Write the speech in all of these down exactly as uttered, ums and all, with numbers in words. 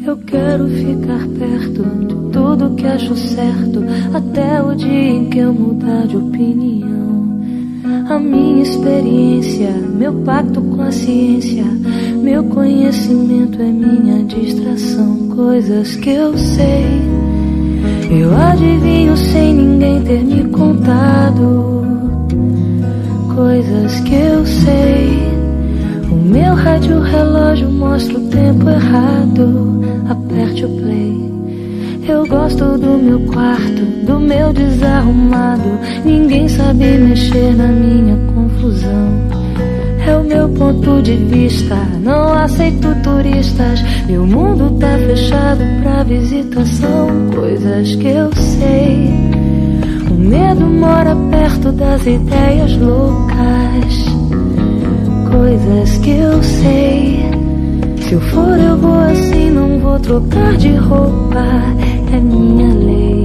Eu quero ficar perto de tudo que acho certo, até o dia em que eu mudar de opinião. A minha experiência, meu pacto com a ciência, meu conhecimento é minha distração. Coisas que eu sei, eu adivinho sem ninguém ter me contado. Coisas que eu sei, o meu rádio relógio mostra o tempo errado. Aperte o play. Eu gosto do meu quarto, do meu desarrumado. Ninguém sabe mexer na minha confusão. É o meu ponto de vista, não aceito turistas. Meu mundo tá fechado pra visitação. Coisas que eu sei, o medo mora perto das ideias loucas. Coisas que eu sei, se eu for eu vou assim, não vou trocar de roupa. É minha lei.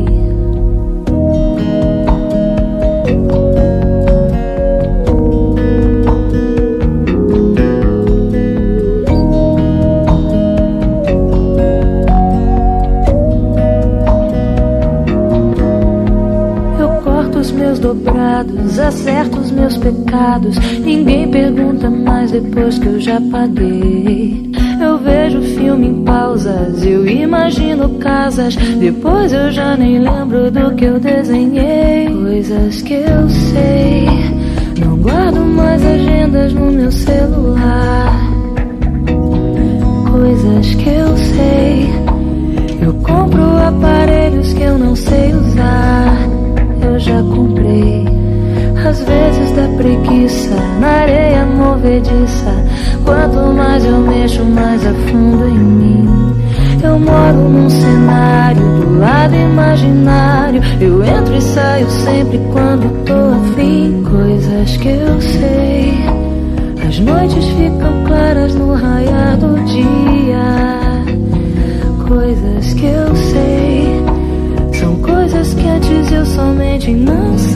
Eu corto os meus dobrados, acerto os meus pecados. Ninguém pergunta mais depois que eu já paguei. Eu vejo filme em pausas, eu imagino casas. Depois eu já nem lembro do que eu desenhei. Coisas que eu sei, não guardo mais agendas no meu celular. Coisas que eu sei, eu compro aparelhos que eu não sei usar. Eu já comprei, às vezes dá preguiça, na areia movediça. Quanto mais eu mexo, mais afundo em mim. Eu moro num cenário do lado imaginário. Eu entro e saio sempre quando tô afim. Coisas que eu sei, as noites ficam claras no raiar do dia. Coisas que eu sei, são coisas que antes eu somente não sei.